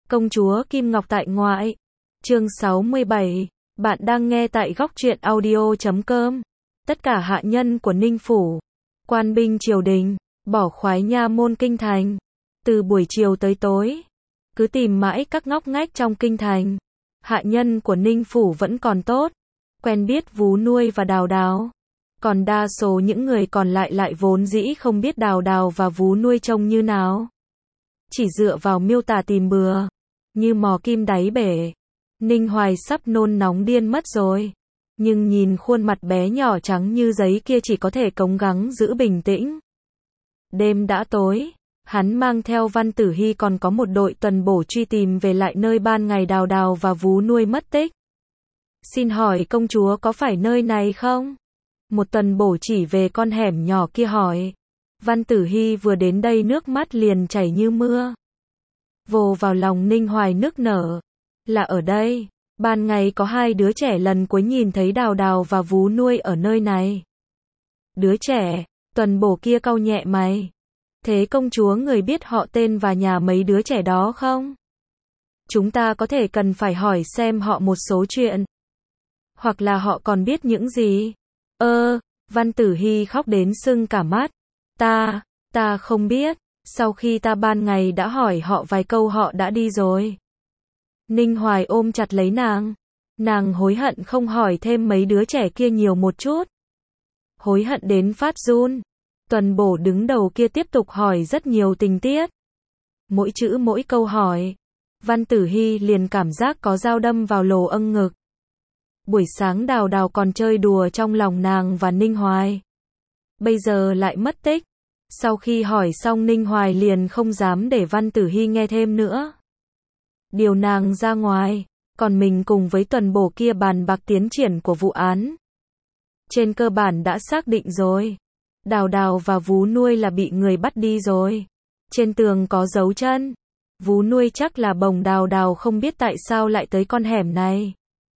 Công chúa Kim Ngọc tại ngoại. Chương 67. Bạn đang nghe tại góc truyện audio.com. Tất cả hạ nhân của Ninh Phủ, quan binh triều đình, bỏ khoái nha môn kinh thành. Từ buổi chiều tới tối, cứ tìm mãi các ngóc ngách trong kinh thành. Hạ nhân của Ninh Phủ vẫn còn tốt, quen biết Vú Nuôi và Đào Đào. Còn đa số những người còn lại vốn dĩ không biết Đào Đào và Vú Nuôi trông như nào. Chỉ dựa vào miêu tả tìm bừa, như mò kim đáy bể. Ninh Hoài sắp nôn nóng điên mất rồi. Nhưng nhìn khuôn mặt bé nhỏ trắng như giấy kia chỉ có thể cố gắng giữ bình tĩnh. Đêm đã tối, hắn mang theo Văn Tử Hy còn có một đội tuần bổ truy tìm về lại nơi ban ngày Đào Đào và Vú Nuôi mất tích. Xin hỏi công chúa có phải nơi này không? Một tuần bổ chỉ về con hẻm nhỏ kia hỏi. Văn Tử Hy vừa đến đây nước mắt liền chảy như mưa. Vồ vào lòng Ninh Hoài nức nở. Là ở đây, ban ngày có hai đứa trẻ lần cuối nhìn thấy Đào Đào và Vú Nuôi ở nơi này. Đứa trẻ, tuần bổ kia cau nhẹ mày. Thế công chúa người biết họ tên và nhà mấy đứa trẻ đó không? Chúng ta có thể cần phải hỏi xem họ một số chuyện. Hoặc là họ còn biết những gì? Văn Tử Hy khóc đến sưng cả mắt. Ta không biết, sau khi ta ban ngày đã hỏi họ vài câu họ đã đi rồi. Ninh Hoài ôm chặt lấy nàng hối hận không hỏi thêm mấy đứa trẻ kia nhiều một chút. Hối hận đến phát run. Tuần bổ đứng đầu kia tiếp tục hỏi rất nhiều tình tiết. Mỗi chữ mỗi câu hỏi, Văn Tử Hy liền cảm giác có dao đâm vào lỗ âng ngực. Buổi sáng Đào Đào còn chơi đùa trong lòng nàng và Ninh Hoài. Bây giờ lại mất tích. Sau khi hỏi xong Ninh Hoài liền không dám để Văn Tử Hy nghe thêm nữa. Điều nàng ra ngoài, còn mình cùng với tuần bổ kia bàn bạc tiến triển của vụ án. Trên cơ bản đã xác định rồi. Đào Đào và Vú Nuôi là bị người bắt đi rồi. Trên tường có dấu chân. Vú Nuôi chắc là bồng Đào Đào không biết tại sao lại tới con hẻm này.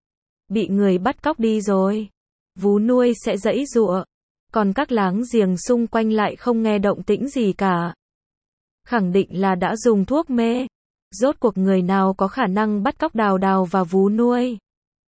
Bị người bắt cóc đi rồi. Vú Nuôi sẽ giãy giụa. Còn các láng giềng xung quanh lại không nghe động tĩnh gì cả. Khẳng định là đã dùng thuốc mê. Rốt cuộc người nào có khả năng bắt cóc Đào Đào và Vú Nuôi?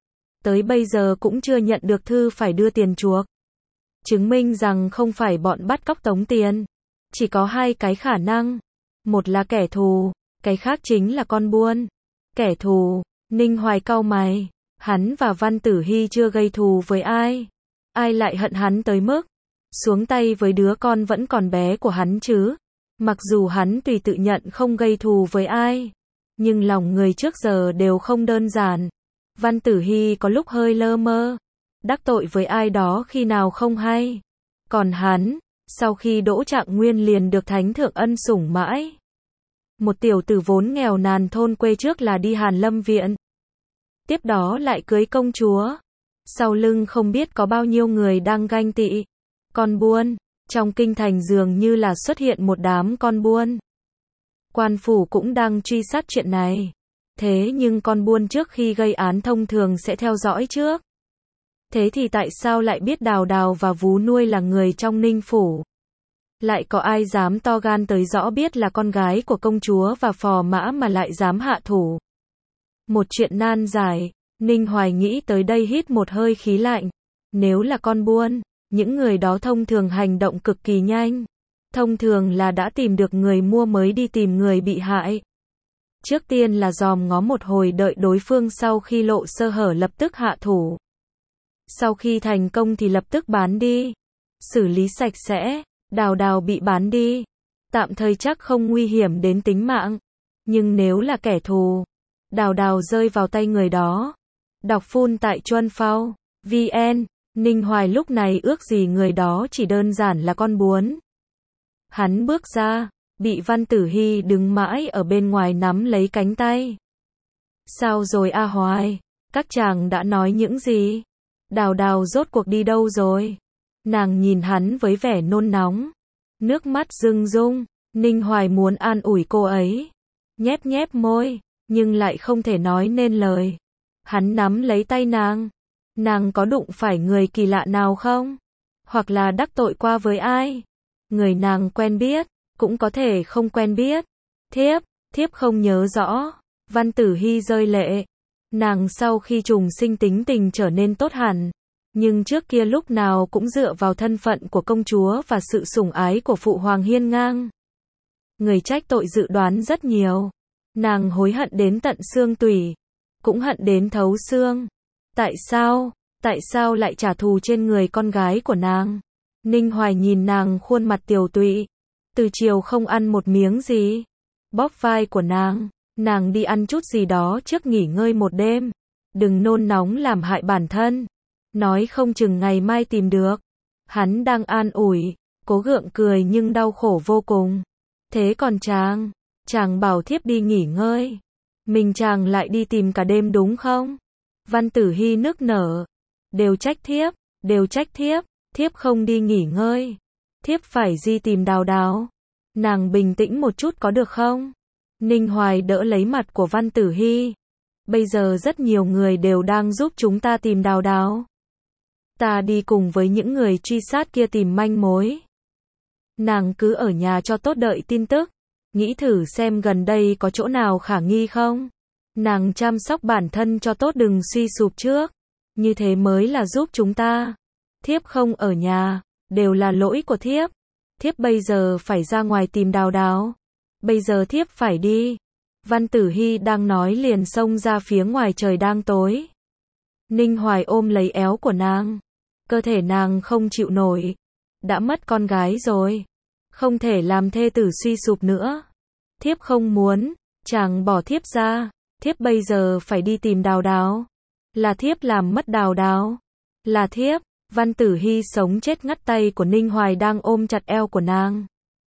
Tới bây giờ cũng chưa nhận được thư phải đưa tiền chuộc. Chứng minh rằng không phải bọn bắt cóc tống tiền. Chỉ có hai cái khả năng. Một là kẻ thù, cái khác chính là con buôn. Kẻ thù, Ninh Hoài cau mày. Hắn và Văn Tử Hy chưa gây thù với ai. Ai lại hận hắn tới mức xuống tay với đứa con vẫn còn bé của hắn chứ? Mặc dù hắn tùy tự nhận không gây thù với ai, nhưng lòng người trước giờ đều không đơn giản. Văn Tử Hy có lúc hơi lơ mơ, đắc tội với ai đó khi nào không hay. Còn hắn, sau khi đỗ trạng nguyên liền được thánh thượng ân sủng mãi. Một tiểu tử vốn nghèo nàn thôn quê trước là đi Hàn Lâm viện. Tiếp đó lại cưới công chúa. Sau lưng không biết có bao nhiêu người đang ganh tị. Con buôn, trong kinh thành dường như là xuất hiện một đám con buôn. Quan phủ cũng đang truy sát chuyện này. Thế nhưng con buôn trước khi gây án thông thường sẽ theo dõi trước. Thế thì tại sao lại biết Đào Đào và Vú Nuôi là người trong Ninh Phủ? Lại có ai dám to gan tới rõ biết là con gái của công chúa và phò mã mà lại dám hạ thủ? Một chuyện nan giải. Ninh Hoài nghĩ tới đây hít một hơi khí lạnh. Nếu là con buôn, những người đó thông thường hành động cực kỳ nhanh. Thông thường là đã tìm được người mua mới đi tìm người bị hại. Trước tiên là dòm ngó một hồi đợi đối phương sau khi lộ sơ hở lập tức hạ thủ. Sau khi thành công thì lập tức bán đi. Xử lý sạch sẽ. Đào Đào bị bán đi. Tạm thời chắc không nguy hiểm đến tính mạng. Nhưng nếu là kẻ thù, Đào Đào rơi vào tay người đó. Đọc phun tại Chuân Phao VN. Ninh Hoài lúc này ước gì người đó chỉ đơn giản là con buôn. Hắn bước ra, bị Văn Tử Hy đứng mãi ở bên ngoài nắm lấy cánh tay. Sao rồi A Hoài? Các chàng đã nói những gì? Đào Đào rốt cuộc đi đâu rồi? Nàng nhìn hắn với vẻ nôn nóng. Nước mắt rưng rung. Ninh Hoài muốn an ủi cô ấy. Nhép nhép môi, nhưng lại không thể nói nên lời. Hắn nắm lấy tay nàng. Nàng có đụng phải người kỳ lạ nào không? Hoặc là đắc tội qua với ai? Người nàng quen biết, cũng có thể không quen biết. Thiếp không nhớ rõ. Văn Tử Hy rơi lệ. Nàng sau khi trùng sinh tính tình trở nên tốt hẳn. Nhưng trước kia lúc nào cũng dựa vào thân phận của công chúa và sự sủng ái của phụ hoàng hiên ngang. Người trách tội dự đoán rất nhiều. Nàng hối hận đến tận xương tủy. Cũng hận đến thấu xương. Tại sao? Tại sao lại trả thù trên người con gái của nàng? Ninh Hoài nhìn nàng khuôn mặt tiều tụy. Từ chiều không ăn một miếng gì. Bóp vai của nàng. Nàng đi ăn chút gì đó trước nghỉ ngơi một đêm. Đừng nôn nóng làm hại bản thân. Nói không chừng ngày mai tìm được. Hắn đang an ủi. Cố gượng cười nhưng đau khổ vô cùng. Thế còn chàng? Chàng bảo thiếp đi nghỉ ngơi. Mình chàng lại đi tìm cả đêm đúng không? Văn Tử Hy nức nở. Đều trách thiếp. Đều trách thiếp. Thiếp không đi nghỉ ngơi. Thiếp phải đi tìm Đào Đào. Nàng bình tĩnh một chút có được không? Ninh Hoài đỡ lấy mặt của Văn Tử Hy. Bây giờ rất nhiều người đều đang giúp chúng ta tìm Đào Đào. Ta đi cùng với những người truy sát kia tìm manh mối. Nàng cứ ở nhà cho tốt đợi tin tức. Nghĩ thử xem gần đây có chỗ nào khả nghi không? Nàng chăm sóc bản thân cho tốt đừng suy sụp trước. Như thế mới là giúp chúng ta. Thiếp không ở nhà. Đều là lỗi của thiếp. Thiếp bây giờ phải ra ngoài tìm Đào Đào. Bây giờ thiếp phải đi. Văn Tử Hy đang nói liền xông ra phía ngoài trời đang tối. Ninh Hoài ôm lấy éo của nàng. Cơ thể nàng không chịu nổi. Đã mất con gái rồi. Không thể làm thê tử suy sụp nữa. Thiếp không muốn. Chàng bỏ thiếp ra. Thiếp bây giờ phải đi tìm Đào Đào. Là thiếp làm mất Đào Đào. Là thiếp. Văn Tử Hy sống chết ngắt tay của Ninh Hoài đang ôm chặt eo của nàng.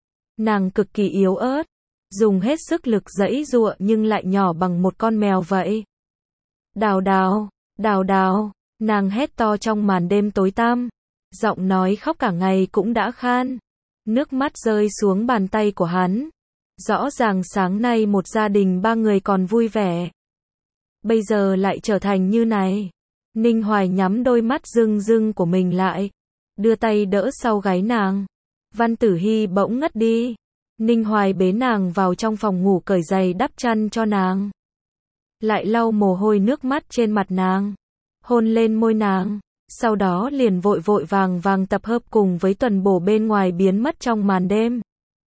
Nàng cực kỳ yếu ớt. Dùng hết sức lực giãy giụa nhưng lại nhỏ bằng một con mèo vậy. Đào Đào, Đào Đào, nàng hét to trong màn đêm tối tăm. Giọng nói khóc cả ngày cũng đã khan. Nước mắt rơi xuống bàn tay của hắn. Rõ ràng sáng nay một gia đình ba người còn vui vẻ. Bây giờ lại trở thành như này. Ninh Hoài nhắm đôi mắt rưng rưng của mình lại. Đưa tay đỡ sau gáy nàng. Văn Tử Hy bỗng ngất đi. Ninh Hoài bế nàng vào trong phòng ngủ cởi giày đắp chăn cho nàng. Lại lau mồ hôi nước mắt trên mặt nàng. Hôn lên môi nàng. Sau đó liền vội vội vàng vàng tập hợp cùng với tuần bổ bên ngoài biến mất trong màn đêm.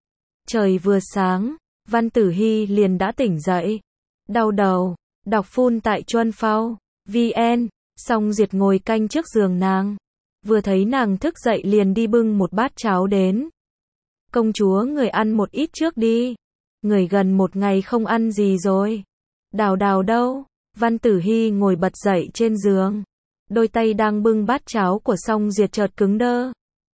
Trời vừa sáng, Văn Tử Hy liền đã tỉnh dậy. Đau đầu, đọc phun tại Chuân Phao, VN, Song Diệt ngồi canh trước giường nàng. Vừa thấy nàng thức dậy liền đi bưng một bát cháo đến. Công chúa người ăn một ít trước đi. Người gần một ngày không ăn gì rồi. Đào Đào đâu? Văn Tử Hy ngồi bật dậy trên giường. Đôi tay đang bưng bát cháo của Song Diệt chợt cứng đơ.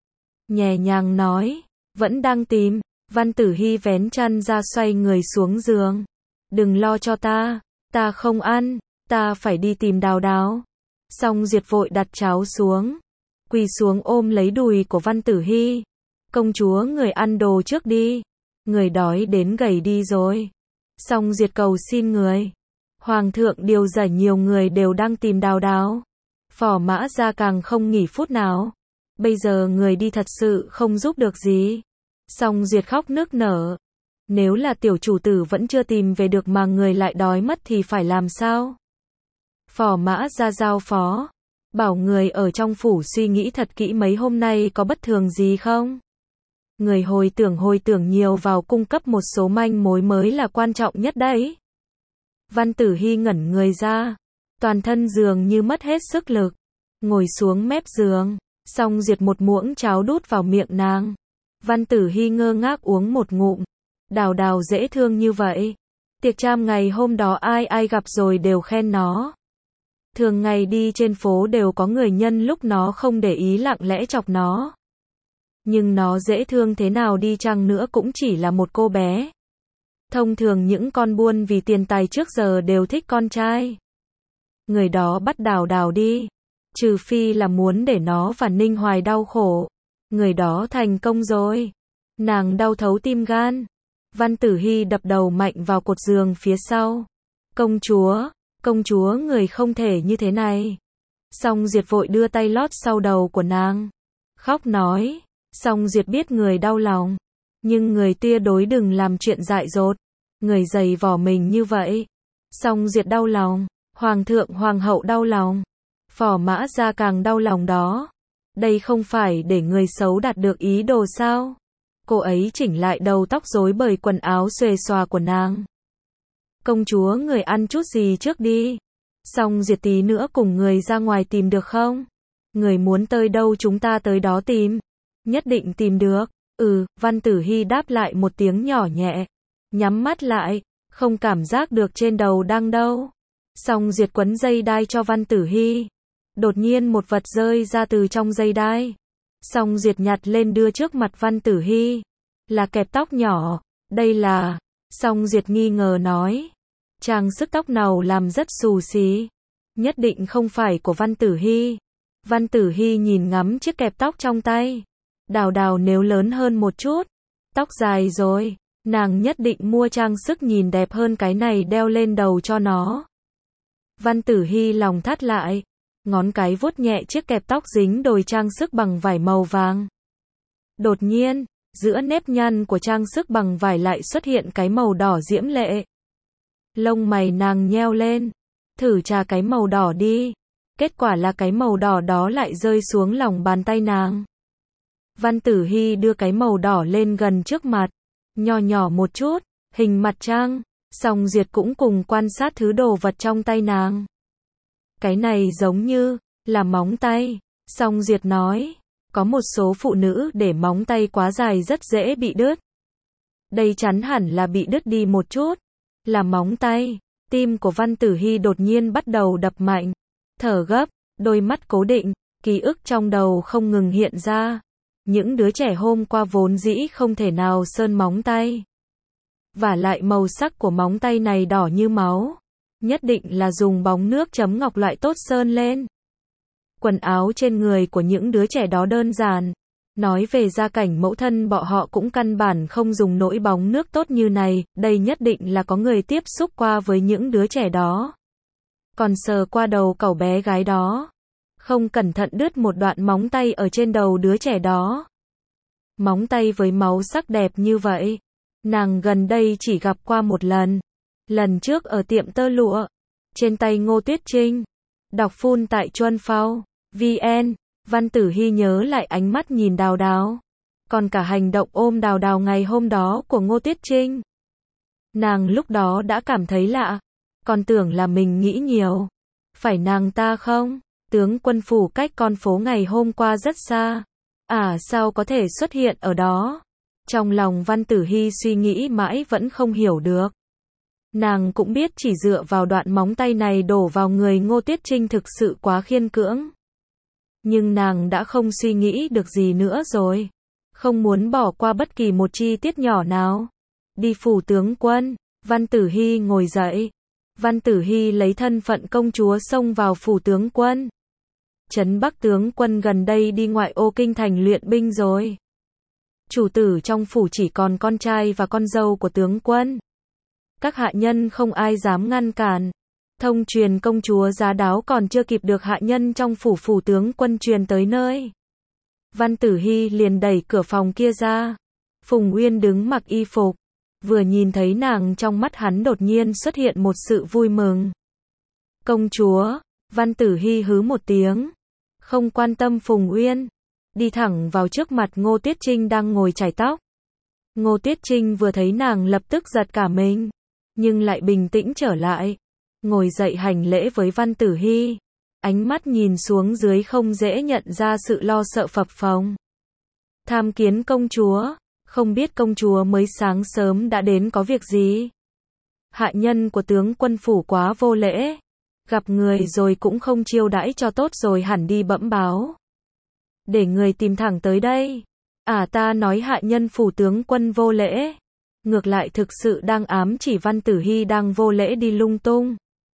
Nhẹ nhàng nói. Vẫn đang tìm. Văn Tử Hy vén chăn ra xoay người xuống giường. Đừng lo cho ta. Ta không ăn. Ta phải đi tìm Đào Đào. Song Diệt vội đặt cháo xuống. Quỳ xuống ôm lấy đùi của Văn Tử Hy. Công chúa người ăn đồ trước đi. Người đói đến gầy đi rồi. Song Diệt cầu xin người. Hoàng thượng điều giải nhiều người đều đang tìm Đào Đào. Phò Mã Gia càng không nghỉ phút nào. Bây giờ người đi thật sự không giúp được gì. Song Diệt khóc nức nở. Nếu là tiểu chủ tử vẫn chưa tìm về được mà người lại đói mất thì phải làm sao? Phò Mã Gia giao phó. Bảo người ở trong phủ suy nghĩ thật kỹ mấy hôm nay có bất thường gì không? Người hồi tưởng nhiều vào cung cấp một số manh mối mới là quan trọng nhất đấy. Văn Tử Hy ngẩn người ra. Toàn thân dường như mất hết sức lực. Ngồi xuống mép giường. Song Diệt một muỗng cháo đút vào miệng nàng. Văn Tử Hy ngơ ngác uống một ngụm. Đào Đào dễ thương như vậy. Tiệc tram ngày hôm đó ai ai gặp rồi đều khen nó. Thường ngày đi trên phố đều có người nhân lúc nó không để ý lặng lẽ chọc nó. Nhưng nó dễ thương thế nào đi chăng nữa cũng chỉ là một cô bé. Thông thường những con buôn vì tiền tài trước giờ đều thích con trai. Người đó bắt Đào Đào đi. Trừ phi là muốn để nó và Ninh Hoài đau khổ. Người đó thành công rồi. Nàng đau thấu tim gan. Văn Tử Hy đập đầu mạnh vào cột giường phía sau. Công chúa người không thể như thế này. Song Diệt vội đưa tay lót sau đầu của nàng. Khóc nói. Song Diệt biết người đau lòng. Nhưng người tia đối đừng làm chuyện dại dột. Người giày vò mình như vậy. Song Diệt đau lòng, Hoàng thượng Hoàng hậu đau lòng, Phò Mã Gia càng đau lòng đó. Đây không phải để người xấu đạt được ý đồ sao? Cô ấy chỉnh lại đầu tóc rối bời quần áo xuề xòa của nàng. Công chúa người ăn chút gì trước đi. Song Diệt tí nữa cùng người ra ngoài tìm được không? Người muốn tới đâu chúng ta tới đó tìm. Nhất định tìm được. Văn Tử Hy đáp lại một tiếng nhỏ nhẹ. Nhắm mắt lại, không cảm giác được trên đầu đang đâu. Song Diệt quấn dây đai cho Văn Tử Hy. Đột nhiên một vật rơi ra từ trong dây đai. Song Diệt nhặt lên đưa trước mặt Văn Tử Hy. Là kẹp tóc nhỏ. Đây là... Song Diệt nghi ngờ nói. Trang sức tóc nào làm rất xù xí. Nhất định không phải của Văn Tử Hy. Văn Tử Hy nhìn ngắm chiếc kẹp tóc trong tay. Đào đào nếu lớn hơn một chút. Tóc dài rồi. Nàng nhất định mua trang sức nhìn đẹp hơn cái này đeo lên đầu cho nó. Văn Tử Hy lòng thắt lại. Ngón cái vuốt nhẹ chiếc kẹp tóc dính đồi trang sức bằng vải màu vàng. Đột nhiên, giữa nếp nhăn của trang sức bằng vải lại xuất hiện cái màu đỏ diễm lệ. Lông mày nàng nheo lên. Thử chà cái màu đỏ đi. Kết quả là cái màu đỏ đó lại rơi xuống lòng bàn tay nàng. Văn Tử Hy đưa cái màu đỏ lên gần trước mặt. Nhỏ nhỏ một chút, hình mặt trăng. Song Diệt cũng cùng quan sát thứ đồ vật trong tay nàng. Cái này giống như là móng tay. Song Diệt nói, có một số phụ nữ để móng tay quá dài rất dễ bị đứt. Đây chắn hẳn là bị đứt đi một chút. Là móng tay. Tim của Văn Tử Hy đột nhiên bắt đầu đập mạnh. Thở gấp, đôi mắt cố định, ký ức trong đầu không ngừng hiện ra. Những đứa trẻ hôm qua vốn dĩ không thể nào sơn móng tay. Vả lại màu sắc của móng tay này đỏ như máu. Nhất định là dùng bóng nước chấm ngọc loại tốt sơn lên. Quần áo trên người của những đứa trẻ đó đơn giản. Nói về gia cảnh mẫu thân bọn họ cũng căn bản không dùng nỗi bóng nước tốt như này. Đây nhất định là có người tiếp xúc qua với những đứa trẻ đó. Còn sờ qua đầu cậu bé gái đó. Không cẩn thận đứt một đoạn móng tay ở trên đầu đứa trẻ đó. Móng tay với máu sắc đẹp như vậy. Nàng gần đây chỉ gặp qua một lần. Lần trước ở tiệm tơ lụa. Trên tay Ngô Tuyết Trinh. Đọc phun tại Chuân Phao. VN. Văn Tử Hy nhớ lại ánh mắt nhìn Đào Đào. Còn cả hành động ôm Đào Đào ngày hôm đó của Ngô Tuyết Trinh. Nàng lúc đó đã cảm thấy lạ. Còn tưởng là mình nghĩ nhiều. Phải nàng ta không? Tướng quân phủ cách con phố ngày hôm qua rất xa. Sao có thể xuất hiện ở đó? Trong lòng Văn Tử Hy suy nghĩ mãi vẫn không hiểu được. Nàng cũng biết chỉ dựa vào đoạn móng tay này đổ vào người Ngô Tuyết Trinh thực sự quá khiên cưỡng. Nhưng nàng đã không suy nghĩ được gì nữa rồi. Không muốn bỏ qua bất kỳ một chi tiết nhỏ nào. Đi phủ tướng quân. Văn Tử Hy ngồi dậy. Văn Tử Hy lấy thân phận công chúa xông vào phủ tướng quân. Trấn Bắc tướng quân gần đây đi ngoại ô kinh thành luyện binh rồi. Chủ tử trong phủ chỉ còn con trai và con dâu của tướng quân. Các hạ nhân không ai dám ngăn cản. Thông truyền công chúa giá đáo còn chưa kịp được hạ nhân trong phủ tướng quân truyền tới nơi. Văn Tử Hy liền đẩy cửa phòng kia ra. Phùng Uyên đứng mặc y phục. Vừa nhìn thấy nàng trong mắt hắn đột nhiên xuất hiện một sự vui mừng. Công chúa. Văn Tử Hy hứ một tiếng. Không quan tâm Phùng Uyên. Đi thẳng vào trước mặt Ngô Tuyết Trinh đang ngồi chải tóc. Ngô Tuyết Trinh vừa thấy nàng lập tức giật cả mình. Nhưng lại bình tĩnh trở lại. Ngồi dậy hành lễ với Văn Tử Hy. Ánh mắt nhìn xuống dưới không dễ nhận ra sự lo sợ phập phồng. Tham kiến công chúa. Không biết công chúa mới sáng sớm đã đến có việc gì? Hạ nhân của tướng quân phủ quá vô lễ. Gặp người rồi cũng không chiêu đãi cho tốt rồi hẳn đi bẩm báo. Để người tìm thẳng tới đây. Ta nói hạ nhân phủ tướng quân vô lễ. Ngược lại thực sự đang ám chỉ Văn Tử Hy đang vô lễ đi lung tung.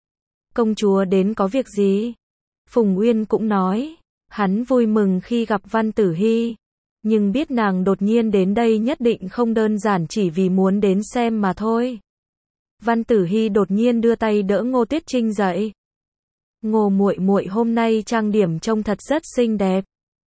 Công chúa đến có việc gì? Phùng Uyên cũng nói. Hắn vui mừng khi gặp Văn Tử Hy. Nhưng biết nàng đột nhiên đến đây nhất định không đơn giản chỉ vì muốn đến xem mà thôi. Văn Tử Hy đột nhiên đưa tay đỡ Ngô Tuyết Trinh dậy. Ngô muội muội hôm nay trang điểm trông thật rất xinh đẹp.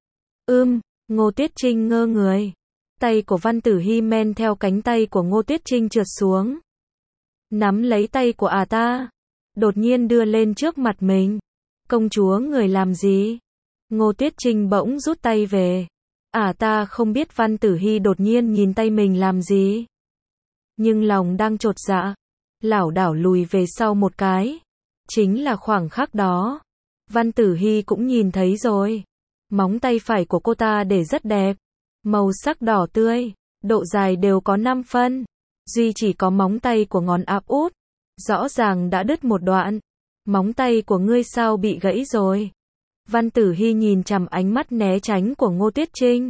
Ngô Tuyết Trinh ngơ người. Tay của Văn Tử Hy men theo cánh tay của Ngô Tuyết Trinh trượt xuống. Nắm lấy tay của ta. đột nhiên đưa lên trước mặt mình. Công chúa người làm gì? Ngô Tuyết Trinh bỗng rút tay về. Ta không biết. Văn Tử Hy đột nhiên nhìn tay mình làm gì. Nhưng lòng đang chột dạ, lảo đảo lùi về sau một cái. Chính là khoảng khắc đó, Văn Tử Hy cũng nhìn thấy rồi. Móng tay phải của cô ta để rất đẹp, màu sắc đỏ tươi, độ dài đều có 5 phân. Duy chỉ có móng tay của ngón áp út, rõ ràng đã đứt một đoạn. Móng tay của ngươi sao bị gãy rồi? Văn Tử Hy nhìn chằm ánh mắt né tránh của Ngô Tuyết Trinh,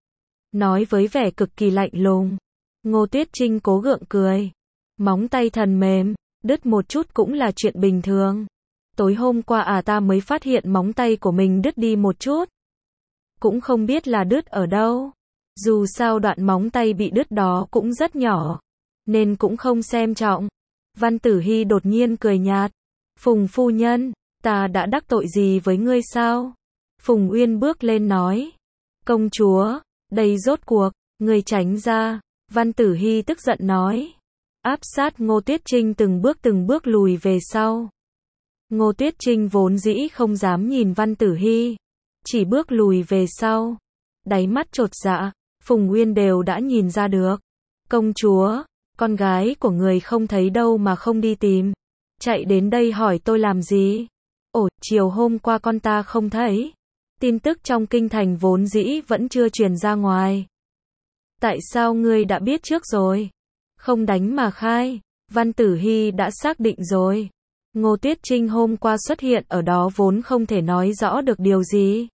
nói với vẻ cực kỳ lạnh lùng. Ngô Tuyết Trinh cố gượng cười. Móng tay thần mềm, đứt một chút cũng là chuyện bình thường. Tối hôm qua ta mới phát hiện móng tay của mình đứt đi một chút. Cũng không biết là đứt ở đâu. Dù sao đoạn móng tay bị đứt đó cũng rất nhỏ, nên cũng không xem trọng. Văn Tử Hy đột nhiên cười nhạt. Phùng phu nhân, ta đã đắc tội gì với ngươi sao? Phùng Uyên bước lên nói. Công chúa, đây rốt cuộc, ngươi tránh ra. Văn Tử Hy tức giận nói. Áp sát Ngô Tuyết Trinh từng bước lùi về sau. Ngô Tuyết Trinh vốn dĩ không dám nhìn Văn Tử Hy, chỉ bước lùi về sau. Đáy mắt chột dạ, Phùng Uyên đều đã nhìn ra được. Công chúa, con gái của người không thấy đâu mà không đi tìm. Chạy đến đây hỏi tôi làm gì? Chiều hôm qua con ta không thấy. Tin tức trong kinh thành vốn dĩ vẫn chưa truyền ra ngoài. Tại sao ngươi đã biết trước rồi? Không đánh mà khai. Văn Tử Hy đã xác định rồi. Ngô Tuyết Trinh hôm qua xuất hiện ở đó vốn không thể nói rõ được điều gì.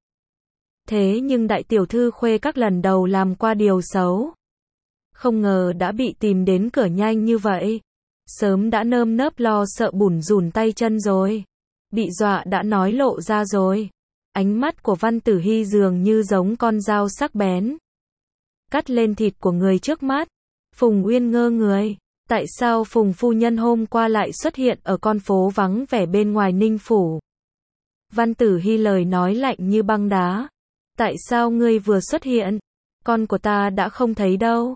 Thế nhưng đại tiểu thư Khuê Các lần đầu làm qua điều xấu, không ngờ đã bị tìm đến cửa nhanh như vậy. Sớm đã nơm nớp lo sợ bủn rủn tay chân rồi. Bị dọa đã nói lộ ra rồi. Ánh mắt của Văn Tử Hy dường như giống con dao sắc bén, cắt lên thịt của người trước mắt. Phùng Uyên ngơ người. Tại sao Phùng phu nhân hôm qua lại xuất hiện ở con phố vắng vẻ bên ngoài Ninh Phủ? Văn Tử Hy lời nói lạnh như băng đá. Tại sao ngươi vừa xuất hiện? Con của ta đã không thấy đâu.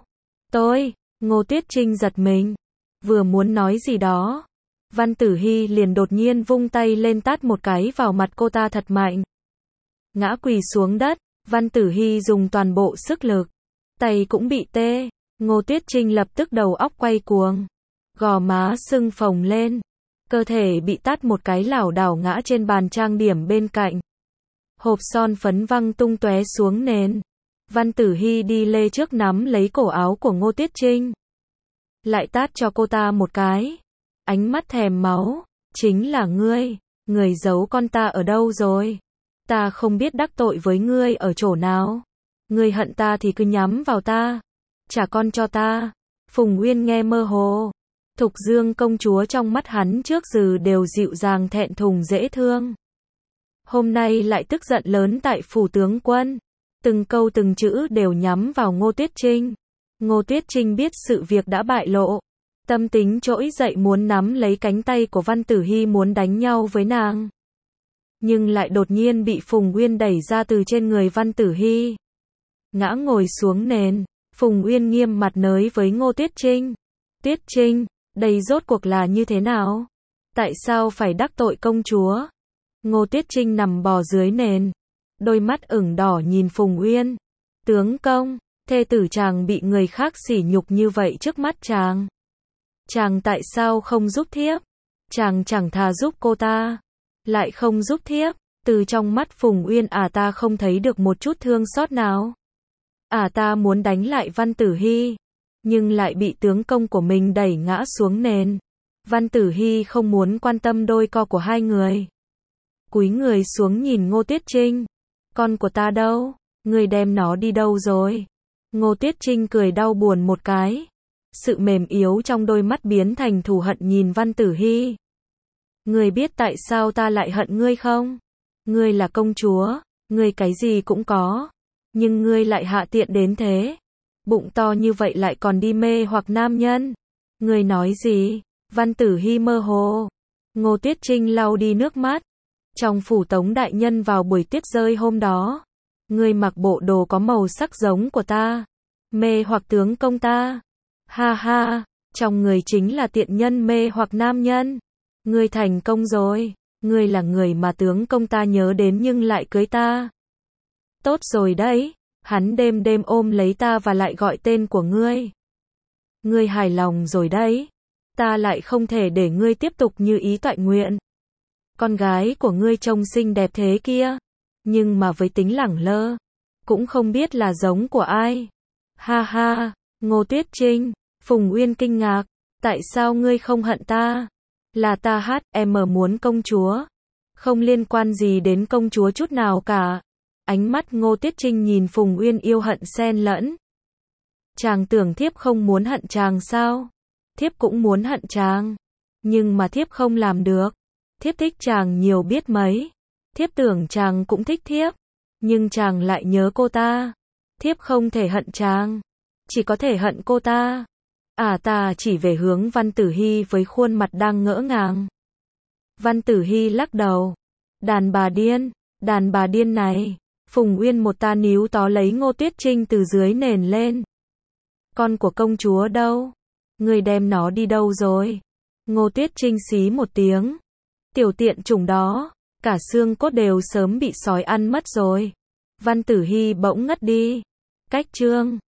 Ngô Tuyết Trinh giật mình. Vừa muốn nói gì đó, Văn Tử Hy liền đột nhiên vung tay lên tát một cái vào mặt cô ta thật mạnh. Ngã quỳ xuống đất, Văn Tử Hy dùng toàn bộ sức lực. Tay cũng bị tê. Ngô Tuyết Trinh lập tức đầu óc quay cuồng. Gò má sưng phồng lên. Cơ thể bị tát một cái lảo đảo ngã trên bàn trang điểm bên cạnh. Hộp son phấn văng tung tóe xuống nền. Văn Tử Hy đi lê trước nắm lấy cổ áo của Ngô Tuyết Trinh, lại tát cho cô ta một cái. Ánh mắt thèm máu. Chính là ngươi. Người giấu con ta ở đâu rồi? Ta không biết đắc tội với ngươi ở chỗ nào. Ngươi hận ta thì cứ nhắm vào ta. Trả con cho ta. Phùng Uyên nghe mơ hồ. Thục Dương công chúa trong mắt hắn trước giờ đều dịu dàng thẹn thùng dễ thương. Hôm nay lại tức giận lớn tại phủ tướng quân. Từng câu từng chữ đều nhắm vào Ngô Tuyết Trinh. Ngô Tuyết Trinh biết sự việc đã bại lộ. Tâm tính trỗi dậy muốn nắm lấy cánh tay của Văn Tử Hy muốn đánh nhau với nàng. Nhưng lại đột nhiên bị Phùng Uyên đẩy ra từ trên người Văn Tử Hy. Ngã ngồi xuống nền. Phùng Uyên nghiêm mặt nói với Ngô Tuyết Trinh. Tuyết Trinh, đây rốt cuộc là như thế nào? Tại sao phải đắc tội công chúa? Ngô Tuyết Trinh nằm bò dưới nền, đôi mắt ửng đỏ nhìn Phùng Uyên. Tướng công, thê tử chàng bị người khác sỉ nhục như vậy trước mắt chàng. Chàng tại sao không giúp thiếp? Chàng chẳng thà giúp cô ta, lại không giúp thiếp. Từ trong mắt Phùng Uyên ta không thấy được một chút thương xót nào. Ta muốn đánh lại Văn Tử Hy, nhưng lại bị tướng công của mình đẩy ngã xuống nền. Văn Tử Hy không muốn quan tâm đôi co của hai người. Cúi người xuống nhìn Ngô Tuyết Trinh. Con của ta đâu? Người đem nó đi đâu rồi? Ngô Tuyết Trinh cười đau buồn một cái. Sự mềm yếu trong đôi mắt biến thành thù hận nhìn Văn Tử Hy. Ngươi biết tại sao ta lại hận ngươi không? Ngươi là công chúa, ngươi cái gì cũng có. Nhưng ngươi lại hạ tiện đến thế. Bụng to như vậy lại còn đi mê hoặc nam nhân. Ngươi nói gì? Văn Tử Hy mơ hồ. Ngô Tuyết Trinh lau đi nước mắt. Trong phủ Tống đại nhân vào buổi tuyết rơi hôm đó, ngươi mặc bộ đồ có màu sắc giống của ta, mê hoặc tướng công ta. Ha ha, trong người chính là tiện nhân mê hoặc nam nhân. Ngươi thành công rồi. Ngươi là người mà tướng công ta nhớ đến nhưng lại cưới ta. Tốt rồi đấy. Hắn đêm đêm ôm lấy ta và lại gọi tên của ngươi. Ngươi hài lòng rồi đấy. Ta lại không thể để ngươi tiếp tục như ý toại nguyện. Con gái của ngươi trông xinh đẹp thế kia. Nhưng mà với tính lẳng lơ. Cũng không biết là giống của ai. Ha ha, Ngô Tuyết Trinh. Phùng Uyên kinh ngạc. Tại sao ngươi không hận ta? Là ta em muốn công chúa. Không liên quan gì đến công chúa chút nào cả. Ánh mắt Ngô Tuyết Trinh nhìn Phùng Uyên yêu hận xen lẫn. Chàng tưởng thiếp không muốn hận chàng sao? Thiếp cũng muốn hận chàng. Nhưng mà thiếp không làm được. Thiếp thích chàng nhiều biết mấy. Thiếp tưởng chàng cũng thích thiếp. Nhưng chàng lại nhớ cô ta. Thiếp không thể hận chàng. Chỉ có thể hận cô ta. Ta chỉ về hướng Văn Tử Hy với khuôn mặt đang ngỡ ngàng. Văn Tử Hy lắc đầu. Đàn bà điên này. Phùng Uyên một ta níu tó lấy Ngô Tuyết Trinh từ dưới nền lên. Con của công chúa đâu? Người đem nó đi đâu rồi? Ngô Tuyết Trinh xí một tiếng. Tiểu tiện chủng đó, cả xương cốt đều sớm bị sói ăn mất rồi. Văn Tử Hy bỗng ngất đi. Cách chương